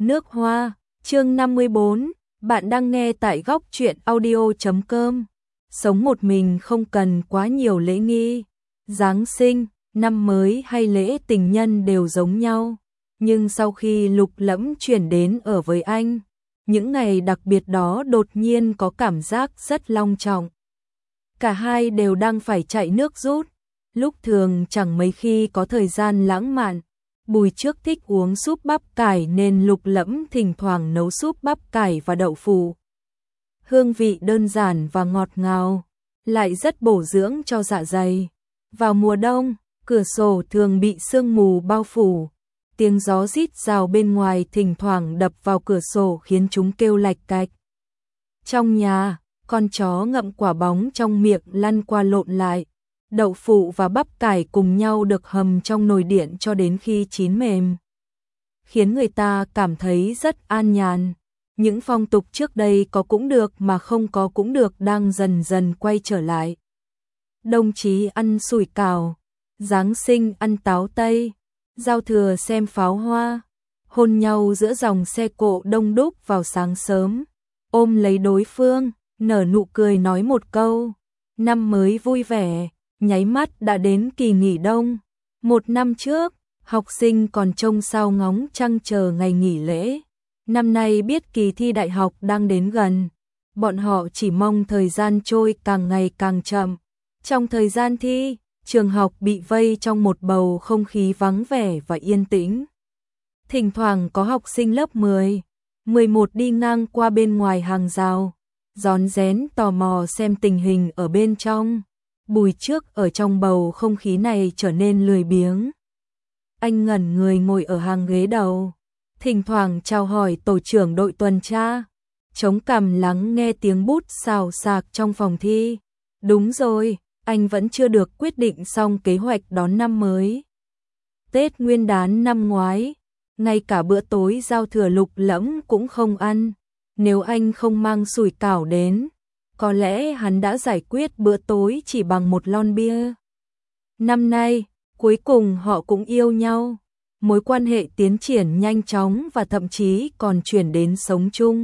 Nước hoa, chương 54, bạn đang nghe tại góc truyện audio.com. Sống một mình không cần quá nhiều lễ nghi. Giáng sinh, năm mới hay lễ tình nhân đều giống nhau. Nhưng sau khi Lục Lẫm chuyển đến ở với anh, những ngày đặc biệt đó đột nhiên có cảm giác rất long trọng. Cả hai đều đang phải chạy nước rút. Lúc thường chẳng mấy khi có thời gian lãng mạn. Bùi Trước thích uống súp bắp cải nên Lục Lẫm thỉnh thoảng nấu súp bắp cải và đậu phụ. Hương vị đơn giản và ngọt ngào, lại rất bổ dưỡng cho dạ dày. Vào mùa đông, cửa sổ thường bị sương mù bao phủ. Tiếng gió rít rào bên ngoài thỉnh thoảng đập vào cửa sổ khiến chúng kêu lạch cạch. Trong nhà, con chó ngậm quả bóng trong miệng lăn qua lộn lại. Đậu phụ và bắp cải cùng nhau được hầm trong nồi điện cho đến khi chín mềm, khiến người ta cảm thấy rất an nhàn. Những phong tục trước đây có cũng được mà không có cũng được đang dần dần quay trở lại. Đông chí ăn sủi cảo, Giáng sinh ăn táo tây, giao thừa xem pháo hoa, hôn nhau giữa dòng xe cộ đông đúc vào sáng sớm, ôm lấy đối phương, nở nụ cười nói một câu, năm mới vui vẻ. Nháy mắt đã đến kỳ nghỉ đông. Một năm trước, học sinh còn trông sao ngóng trăng chờ ngày nghỉ lễ. Năm nay biết kỳ thi đại học đang đến gần. Bọn họ chỉ mong thời gian trôi càng ngày càng chậm. Trong thời gian thi, trường học bị vây trong một bầu không khí vắng vẻ và yên tĩnh. Thỉnh thoảng có học sinh lớp 10, 11 đi ngang qua bên ngoài hàng rào, rón rén tò mò xem tình hình ở bên trong. Bùi Trước ở trong bầu không khí này trở nên lười biếng. Anh ngẩn người ngồi ở hàng ghế đầu, thỉnh thoảng chào hỏi tổ trưởng đội tuần tra, chống cằm lắng nghe tiếng bút xào xạc trong phòng thi. Đúng rồi, anh vẫn chưa được quyết định xong kế hoạch đón năm mới. Tết Nguyên đán năm ngoái, ngay cả bữa tối giao thừa Lục Lẫm cũng không ăn. Nếu anh không mang sủi cảo đến, có lẽ hắn đã giải quyết bữa tối chỉ bằng một lon bia. Năm nay, cuối cùng họ cũng yêu nhau. Mối quan hệ tiến triển nhanh chóng và thậm chí còn chuyển đến sống chung.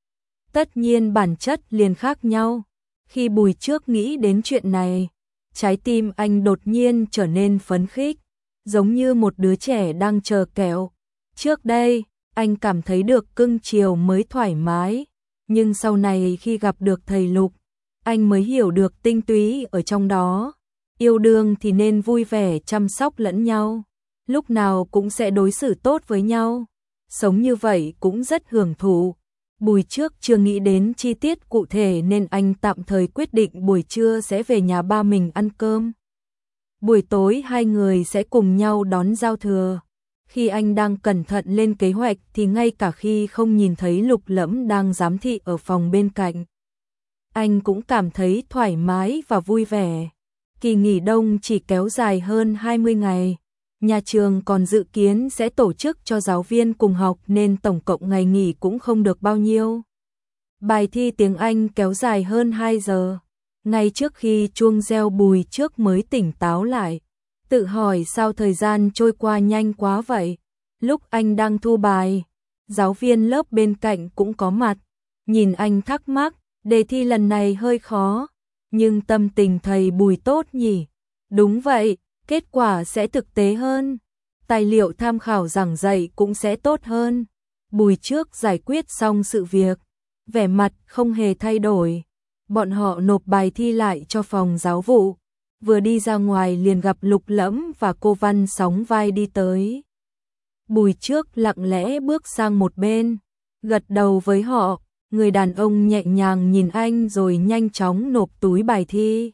Tất nhiên bản chất liền khác nhau. Khi Bùi Trước nghĩ đến chuyện này, trái tim anh đột nhiên trở nên phấn khích, giống như một đứa trẻ đang chờ kẹo. Trước đây, anh cảm thấy được cưng chiều mới thoải mái. Nhưng sau này khi gặp được thầy Lục, anh mới hiểu được tinh túy ở trong đó. Yêu đương thì nên vui vẻ chăm sóc lẫn nhau, lúc nào cũng sẽ đối xử tốt với nhau. Sống như vậy cũng rất hưởng thụ. Bùi Trước chưa nghĩ đến chi tiết cụ thể nên anh tạm thời quyết định buổi trưa sẽ về nhà ba mình ăn cơm. Buổi tối hai người sẽ cùng nhau đón giao thừa. Khi anh đang cẩn thận lên kế hoạch thì ngay cả khi không nhìn thấy Lục Lẫm đang giám thị ở phòng bên cạnh, anh cũng cảm thấy thoải mái và vui vẻ. Kỳ nghỉ đông chỉ kéo dài hơn 20 ngày. Nhà trường còn dự kiến sẽ tổ chức cho giáo viên cùng học nên tổng cộng ngày nghỉ cũng không được bao nhiêu. Bài thi tiếng Anh kéo dài hơn 2 giờ. Ngay trước khi chuông reo Bùi Trước mới tỉnh táo lại. Tự hỏi sao thời gian trôi qua nhanh quá vậy. Lúc anh đang thu bài, giáo viên lớp bên cạnh cũng có mặt. Nhìn anh thắc mắc, đề thi lần này hơi khó. Nhưng tâm tình thầy Bùi tốt nhỉ? Đúng vậy, kết quả sẽ thực tế hơn. Tài liệu tham khảo giảng dạy cũng sẽ tốt hơn. Bùi Trước giải quyết xong sự việc, vẻ mặt không hề thay đổi. Bọn họ nộp bài thi lại cho phòng giáo vụ. Vừa đi ra ngoài liền gặp Lục Lẫm và cô Văn sóng vai đi tới. Bùi Trước lặng lẽ bước sang một bên, gật đầu với họ. Người đàn ông nhẹ nhàng nhìn anh rồi nhanh chóng nộp túi bài thi.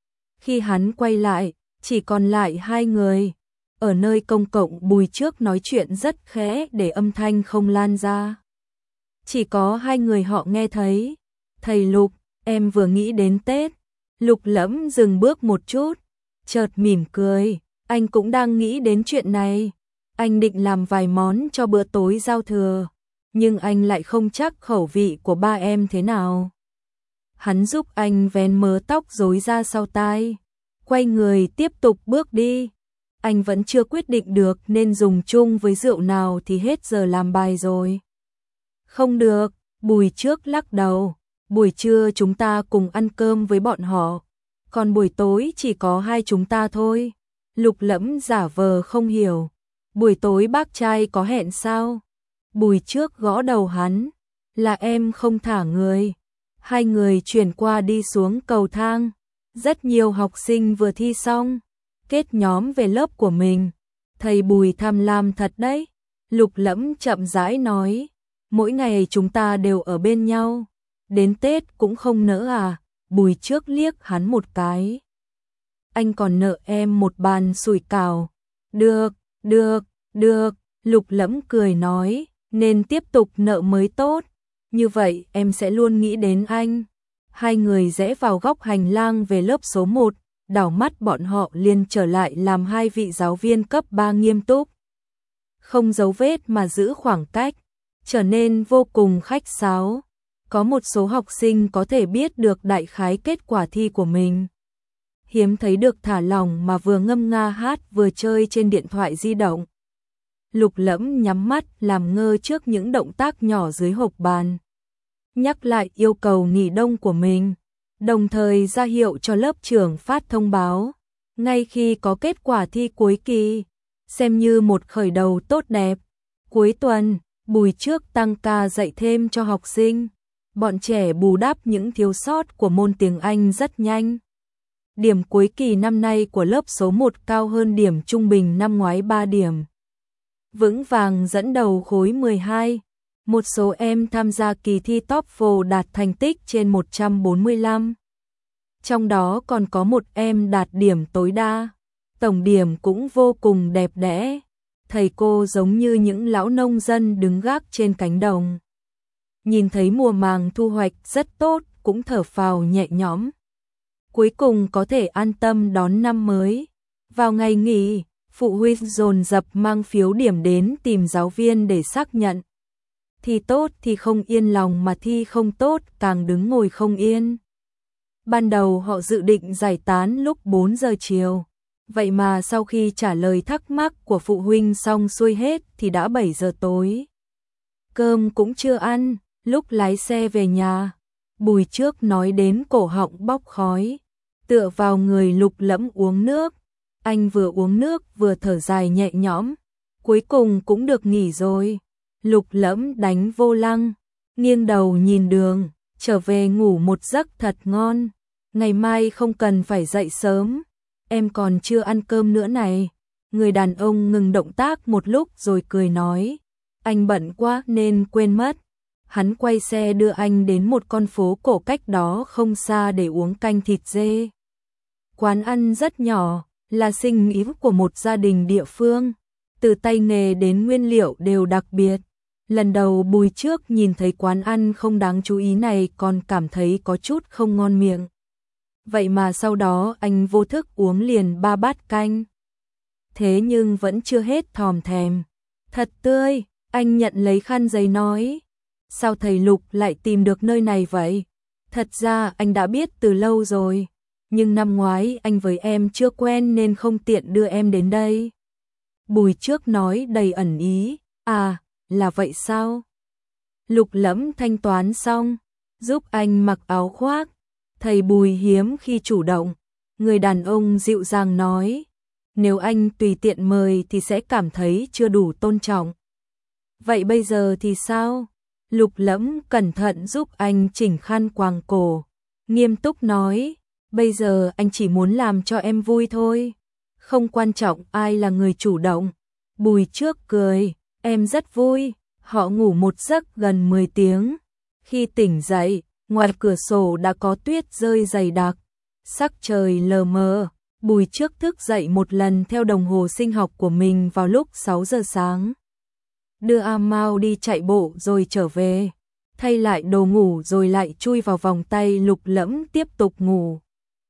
Khi hắn quay lại, chỉ còn lại hai người. Ở nơi công cộng Bùi Trước nói chuyện rất khẽ để âm thanh không lan ra. Chỉ có hai người họ nghe thấy. Thầy Lục, em vừa nghĩ đến Tết. Lục Lẫm dừng bước một chút, chợt mỉm cười. Anh cũng đang nghĩ đến chuyện này. Anh định làm vài món cho bữa tối giao thừa. Nhưng anh lại không chắc khẩu vị của ba em thế nào. Hắn giúp anh vén mớ tóc rối ra sau tai, quay người tiếp tục bước đi. Anh vẫn chưa quyết định được nên dùng chung với rượu nào thì hết giờ làm bài rồi. Không được, Bùi Trước lắc đầu. Buổi trưa chúng ta cùng ăn cơm với bọn họ, còn buổi tối chỉ có hai chúng ta thôi. Lục Lẫm giả vờ không hiểu. Buổi tối bác trai có hẹn sao? Bùi Trước gõ đầu hắn. Là em không thả người. Hai người chuyển qua đi xuống cầu thang. Rất nhiều học sinh vừa thi xong, kết nhóm về lớp của mình. Thầy Bùi tham lam thật đấy. Lục Lẫm chậm rãi nói. Mỗi ngày chúng ta đều ở bên nhau. Đến Tết cũng không nỡ à? Bùi Trước liếc hắn một cái. Anh còn nợ em một bàn sủi cảo. Được, được, được. Lục Lẫm cười nói. Nên tiếp tục nợ mới tốt. Như vậy em sẽ luôn nghĩ đến anh. Hai người rẽ vào góc hành lang về lớp số 1. Đảo mắt bọn họ liền trở lại làm hai vị giáo viên cấp 3 nghiêm túc. Không giấu vết mà giữ khoảng cách. Trở nên vô cùng khách sáo. Có một số học sinh có thể biết được đại khái kết quả thi của mình. Hiếm thấy được thả lỏng mà vừa ngâm nga hát vừa chơi trên điện thoại di động. Lục Lẫm nhắm mắt làm ngơ trước những động tác nhỏ dưới hộp bàn. Nhắc lại yêu cầu nghỉ đông của mình, đồng thời ra hiệu cho lớp trưởng phát thông báo. Ngay khi có kết quả thi cuối kỳ, xem như một khởi đầu tốt đẹp. Cuối tuần, Bùi Trước tăng ca dạy thêm cho học sinh. Bọn trẻ bù đắp những thiếu sót của môn tiếng Anh rất nhanh. Điểm cuối kỳ năm nay của lớp số 1 cao hơn điểm trung bình năm ngoái 3 điểm. Vững vàng dẫn đầu khối 12. Một số em tham gia kỳ thi TOEFL đạt thành tích trên 145. Trong đó còn có một em đạt điểm tối đa. Tổng điểm cũng vô cùng đẹp đẽ. Thầy cô giống như những lão nông dân đứng gác trên cánh đồng. Nhìn thấy mùa màng thu hoạch rất tốt, cũng thở phào nhẹ nhõm. Cuối cùng có thể an tâm đón năm mới. Vào ngày nghỉ, phụ huynh dồn dập mang phiếu điểm đến tìm giáo viên để xác nhận. Thi tốt thì không yên lòng mà thi không tốt càng đứng ngồi không yên. Ban đầu họ dự định giải tán lúc 4 giờ chiều. Vậy mà sau khi trả lời thắc mắc của phụ huynh xong xuôi hết thì đã 7 giờ tối. Cơm cũng chưa ăn, lúc lái xe về nhà, Bùi Trước nói đến cổ họng bốc khói, tựa vào người Lục Lẫm uống nước. Anh vừa uống nước vừa thở dài nhẹ nhõm, cuối cùng cũng được nghỉ rồi. Lục Lẫm đánh vô lăng, nghiêng đầu nhìn đường, trở về ngủ một giấc thật ngon. Ngày mai không cần phải dậy sớm, em còn chưa ăn cơm nữa này. Người đàn ông ngừng động tác một lúc rồi cười nói, anh bận quá nên quên mất. Hắn quay xe đưa anh đến một con phố cổ cách đó không xa để uống canh thịt dê. Quán ăn rất nhỏ, là sinh ý của một gia đình địa phương, từ tay nghề đến nguyên liệu đều đặc biệt. Lần đầu Bùi Trước nhìn thấy quán ăn không đáng chú ý này còn cảm thấy có chút không ngon miệng. Vậy mà sau đó anh vô thức uống liền 3 bát canh. Thế nhưng vẫn chưa hết thòm thèm. Thật tươi, anh nhận lấy khăn giấy nói. Sao thầy Lục lại tìm được nơi này vậy? Thật ra anh đã biết từ lâu rồi. Nhưng năm ngoái anh với em chưa quen nên không tiện đưa em đến đây. Bùi Trước nói đầy ẩn ý. À, là vậy sao? Lục Lẫm thanh toán xong, giúp anh mặc áo khoác. Thầy Bùi hiếm khi chủ động. Người đàn ông dịu dàng nói, nếu anh tùy tiện mời thì sẽ cảm thấy chưa đủ tôn trọng. Vậy bây giờ thì sao? Lục Lẫm cẩn thận giúp anh chỉnh khăn quàng cổ, nghiêm túc nói, bây giờ anh chỉ muốn làm cho em vui thôi, không quan trọng ai là người chủ động. Bùi Trước cười, em rất vui. Họ ngủ một giấc gần 10 tiếng. Khi tỉnh dậy, ngoài cửa sổ đã có tuyết rơi dày đặc, sắc trời lờ mờ. Bùi Trước thức dậy một lần theo đồng hồ sinh học của mình vào lúc 6 giờ sáng. Đưa A Mao đi chạy bộ rồi trở về, thay lại đồ ngủ rồi lại chui vào vòng tay Lục Lẫm tiếp tục ngủ.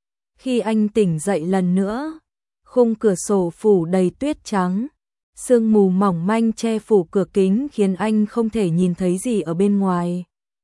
Khi anh tỉnh dậy lần nữa, khung cửa sổ phủ đầy tuyết trắng, sương mù mỏng manh che phủ cửa kính khiến anh không thể nhìn thấy gì ở bên ngoài.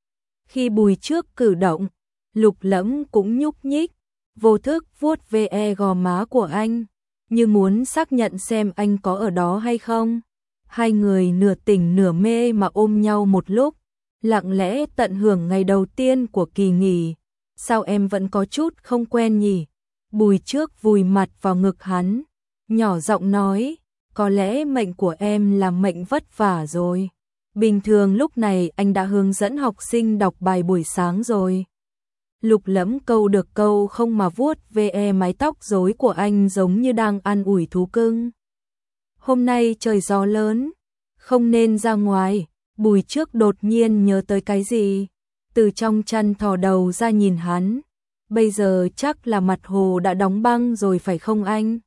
Khi Bùi Trước cử động, Lục Lẫm cũng nhúc nhích, vô thức vuốt ve gò má của anh, như muốn xác nhận xem anh có ở đó hay không. Hai người nửa tỉnh nửa mê mà ôm nhau một lúc, lặng lẽ tận hưởng ngày đầu tiên của kỳ nghỉ. Sao em vẫn có chút không quen nhỉ? Bùi Trước vùi mặt vào ngực hắn, nhỏ giọng nói, có lẽ mệnh của em là mệnh vất vả rồi. Bình thường lúc này anh đã hướng dẫn học sinh đọc bài buổi sáng rồi. Lục Lẫm câu được câu không mà vuốt ve mái tóc rối của anh giống như đang an ủi thú cưng. Hôm nay trời gió lớn, không nên ra ngoài. Bùi Trước đột nhiên nhớ tới cái gì, từ trong chăn thò đầu ra nhìn hắn. Bây giờ chắc là mặt hồ đã đóng băng rồi phải không anh?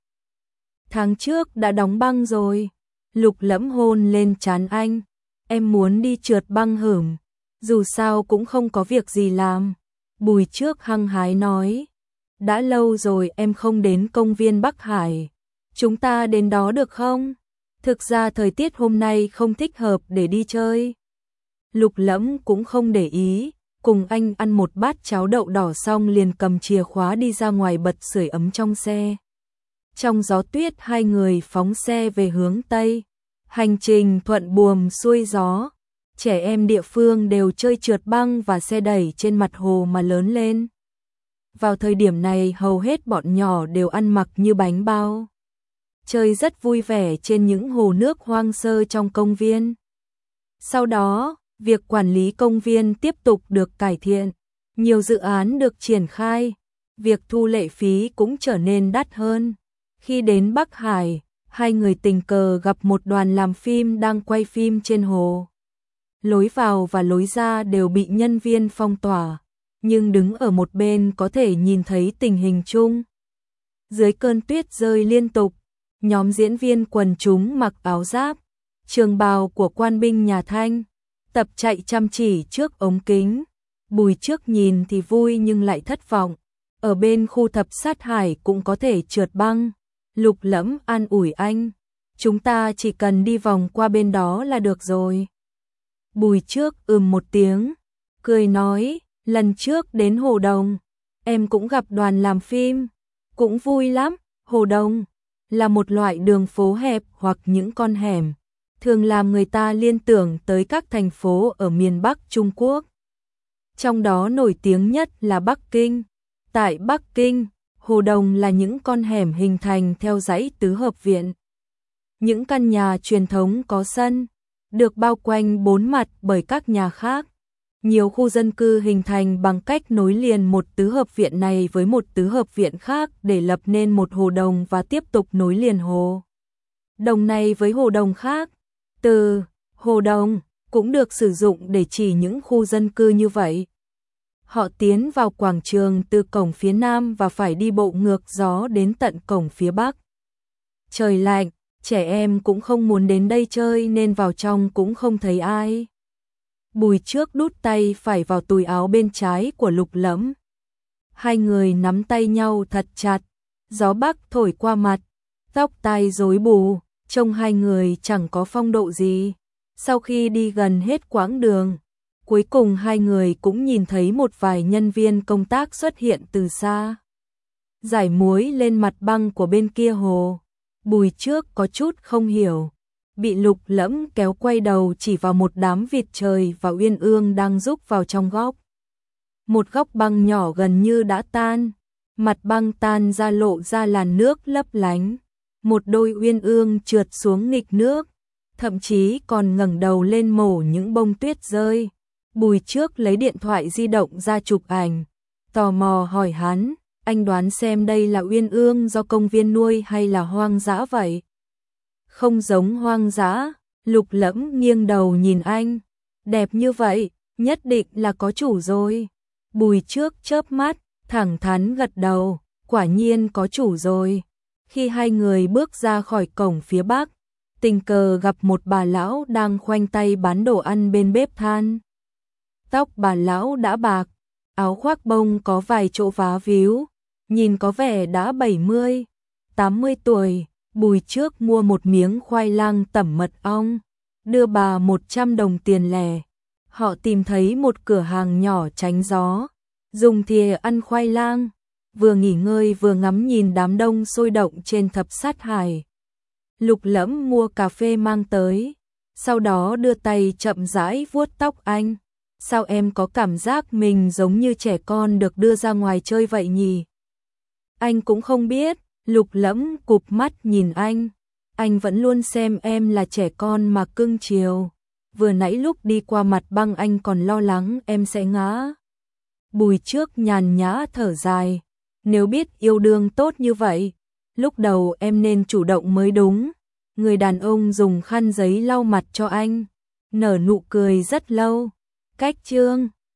Tháng trước đã đóng băng rồi. Lục Lẫm hôn lên trán anh. Em muốn đi trượt băng hởm, dù sao cũng không có việc gì làm. Bùi Trước hăng hái nói, đã lâu rồi em không đến công viên Bắc Hải. Chúng ta đến đó được không? Thực ra thời tiết hôm nay không thích hợp để đi chơi. Lục Lẫm cũng không để ý, cùng anh ăn một bát cháo đậu đỏ xong liền cầm chìa khóa đi ra ngoài bật sưởi ấm trong xe. Trong gió tuyết hai người phóng xe về hướng Tây. Hành trình thuận buồm xuôi gió. Trẻ em địa phương đều chơi trượt băng và xe đẩy trên mặt hồ mà lớn lên. Vào thời điểm này hầu hết bọn nhỏ đều ăn mặc như bánh bao. Chơi rất vui vẻ trên những hồ nước hoang sơ trong công viên. Sau đó, việc quản lý công viên tiếp tục được cải thiện. Nhiều dự án được triển khai. Việc thu lệ phí cũng trở nên đắt hơn. Khi đến Bắc Hải, hai người tình cờ gặp một đoàn làm phim đang quay phim trên hồ. Lối vào và lối ra đều bị nhân viên phong tỏa, nhưng đứng ở một bên có thể nhìn thấy tình hình chung. Dưới cơn tuyết rơi liên tục, nhóm diễn viên quần chúng mặc áo giáp, trường bào của quan binh nhà Thanh, tập chạy chăm chỉ trước ống kính. Bùi Trước nhìn thì vui nhưng lại thất vọng. Ở bên khu thập sát hải cũng có thể trượt băng. Lục Lẫm an ủi anh, chúng ta chỉ cần đi vòng qua bên đó là được rồi. Bùi Trước một tiếng, cười nói, lần trước đến Hồ Đồng, em cũng gặp đoàn làm phim, cũng vui lắm. Hồ Đồng là một loại đường phố hẹp hoặc những con hẻm, thường làm người ta liên tưởng tới các thành phố ở miền Bắc Trung Quốc. Trong đó nổi tiếng nhất là Bắc Kinh. Tại Bắc Kinh, Hồ Đồng là những con hẻm hình thành theo dãy tứ hợp viện. Những căn nhà truyền thống có sân, được bao quanh bốn mặt bởi các nhà khác. Nhiều khu dân cư hình thành bằng cách nối liền một tứ hợp viện này với một tứ hợp viện khác để lập nên một hồ đồng và tiếp tục nối liền hồ đồng này với hồ đồng khác. Từ hồ đồng cũng được sử dụng để chỉ những khu dân cư như vậy. Họ tiến vào quảng trường từ cổng phía nam và phải đi bộ ngược gió đến tận cổng phía bắc. Trời lạnh, trẻ em cũng không muốn đến đây chơi nên vào trong cũng không thấy ai. Bùi Trước đút tay phải vào túi áo bên trái của Lục Lẫm. Hai người nắm tay nhau thật chặt, gió bắc thổi qua mặt, tóc tai rối bù, trông hai người chẳng có phong độ gì. Sau khi đi gần hết quãng đường, cuối cùng hai người cũng nhìn thấy một vài nhân viên công tác xuất hiện từ xa. Rải muối lên mặt băng của bên kia hồ. Bùi Trước có chút không hiểu, bị Lục Lẫm kéo quay đầu chỉ vào một đám vịt trời và uyên ương đang rúc vào trong góc. Một góc băng nhỏ gần như đã tan, mặt băng tan ra lộ ra làn nước lấp lánh. Một đôi uyên ương trượt xuống nghịch nước, thậm chí còn ngẩng đầu lên mổ những bông tuyết rơi. Bùi Trước lấy điện thoại di động ra chụp ảnh, tò mò hỏi hắn, anh đoán xem đây là uyên ương do công viên nuôi hay là hoang dã vậy? Không giống hoang dã. Lục Lẫm nghiêng đầu nhìn anh, đẹp như vậy, nhất định là có chủ rồi. Bùi Trước chớp mắt, thẳng thắn gật đầu, quả nhiên có chủ rồi. Khi hai người bước ra khỏi cổng phía bắc, tình cờ gặp một bà lão đang khoanh tay bán đồ ăn bên bếp than. Tóc bà lão đã bạc, áo khoác bông có vài chỗ vá víu, nhìn có vẻ đã 70, 80 tuổi. Bùi Trước mua một miếng khoai lang tẩm mật ong, đưa bà 100 đồng tiền lẻ. Họ tìm thấy một cửa hàng nhỏ tránh gió, dùng thìa ăn khoai lang, vừa nghỉ ngơi vừa ngắm nhìn đám đông sôi động trên thập sát hải. Lục Lẫm mua cà phê mang tới, sau đó đưa tay chậm rãi vuốt tóc anh. Sao em có cảm giác mình giống như trẻ con được đưa ra ngoài chơi vậy nhỉ? Anh cũng không biết, Lục Lẫm cụp mắt nhìn anh vẫn luôn xem em là trẻ con mà cưng chiều. Vừa nãy lúc đi qua mặt băng anh còn lo lắng em sẽ ngã. Bùi Trước nhàn nhã thở dài, nếu biết yêu đương tốt như vậy, lúc đầu em nên chủ động mới đúng. Người đàn ông dùng khăn giấy lau mặt cho anh, nở nụ cười rất lâu. Cách chương